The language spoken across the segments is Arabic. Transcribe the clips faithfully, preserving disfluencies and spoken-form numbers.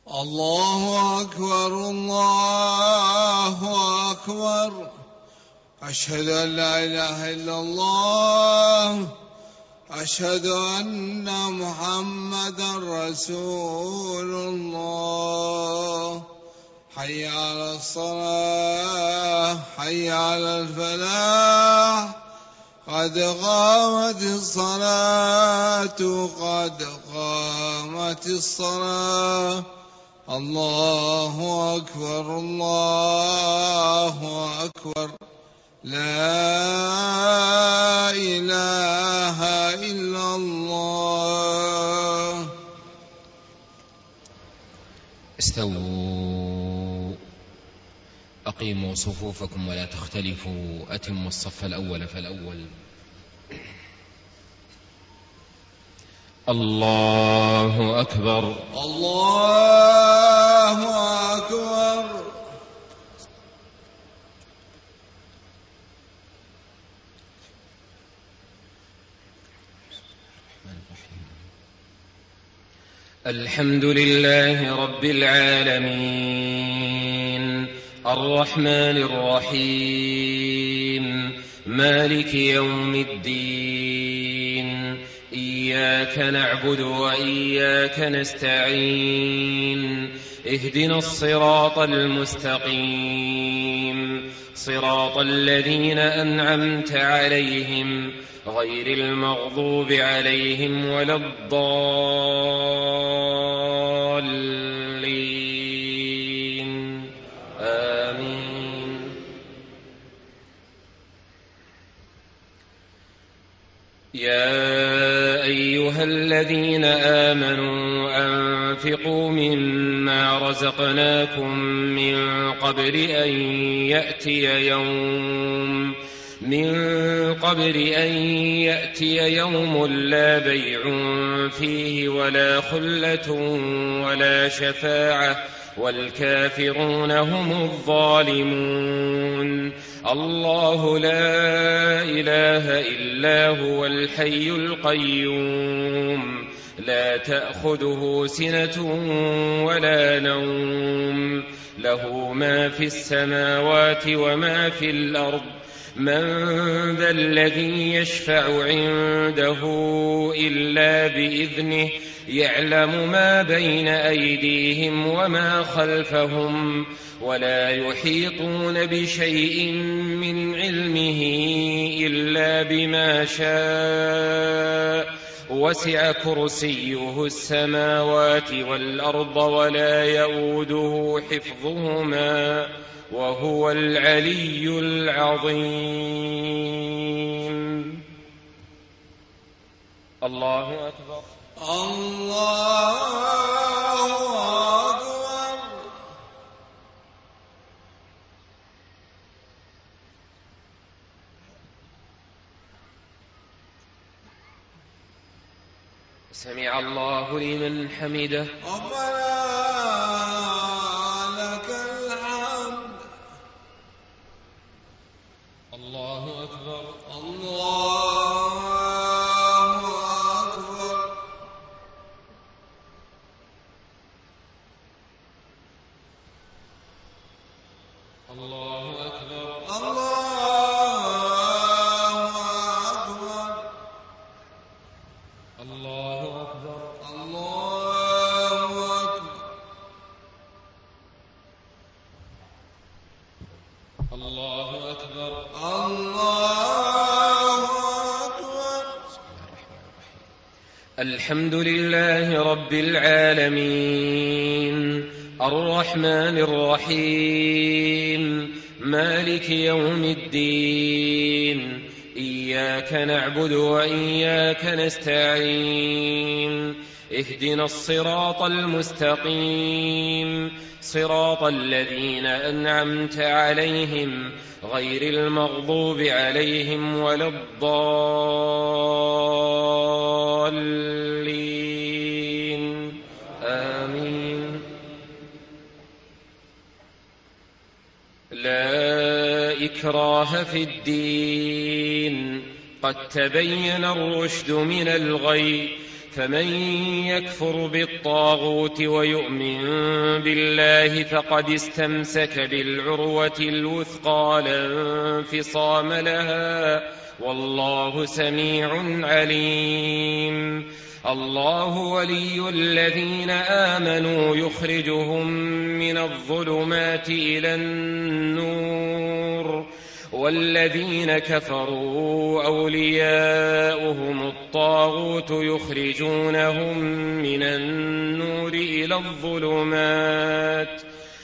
الله أكبر الله أكبر. أشهد أن لا إله إلا الله. أشهد أن محمدا رسول الله. حي على الصلاة حي على الفلاح. قد قامت الصلاة قد قامت الصلاة. الله أكبر الله أكبر. لا إله إلا الله. استووا أقيموا صفوفكم ولا تختلفوا. أتموا الصف الأول فالأول. الله أكبر الله أكبر. الحمد لله رب العالمين الرحمن الرحيم مالك يوم الدين. إياك نعبد وإياك نستعين. اهدنا الصراط المستقيم صراط الذين أنعمت عليهم غير المغضوب عليهم ولا الضالين. آمين. يا أيها الذين آمنوا أنفقوا مما رزقناكم من قبل أن يأتي يوم من قبل أن يأتي يوم لا بيع فيه ولا خلة ولا شفاعة والكافرون هم الظالمون. الله لا إله إلا هو الحي القيوم لا تأخذه سنة ولا نوم له ما في السماوات وما في الأرض. من ذا الذي يشفع عنده إلا بإذنه يعلم ما بين أيديهم وما خلفهم ولا يحيطون بشيء من علمه إلا بما شاء. وسع كرسيه السماوات والأرض ولا يؤوده حفظهما وهو العلي العظيم. الله أكبر الله أكبر. سمع الله لمن حمده. ربنا لك الحمد. الله أكبر الله أكبر. الله أكبر الله أكبر. الله أكبر الله الله أكبر. أكبر الله أكبر. الحمد لله رب العالمين الرحمن الرحيم مالك يوم الدين. إياك نعبد وإياك نستعين. اهدنا الصراط المستقيم صراط الذين أنعمت عليهم غير المغضوب عليهم ولا الضالين. آمين. لا إكراه في الدين قد تبين الرشد من الغي فمن يكفر بالطاغوت ويؤمن بالله فقد استمسك بالعروة الوثقى لا انفصام لها والله سميع عليم. الله ولي الذين آمنوا يخرجهم من الظلمات إلى النور والذين كفروا أولياؤهم الطاغوت يخرجونهم من النور إلى الظلمات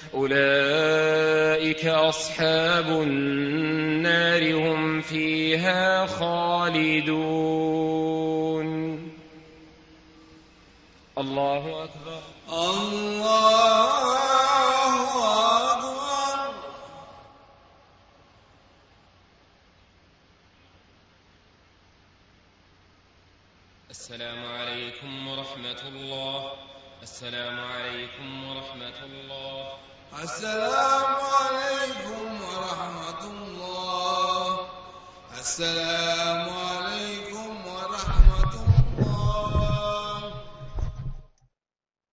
أولئك أصحاب النار هم فيها خالدون. الله أكبر. الله أكبر. السلام عليكم ورحمة الله. السلام عليكم ورحمة الله. السلام عليكم ورحمة الله. السلام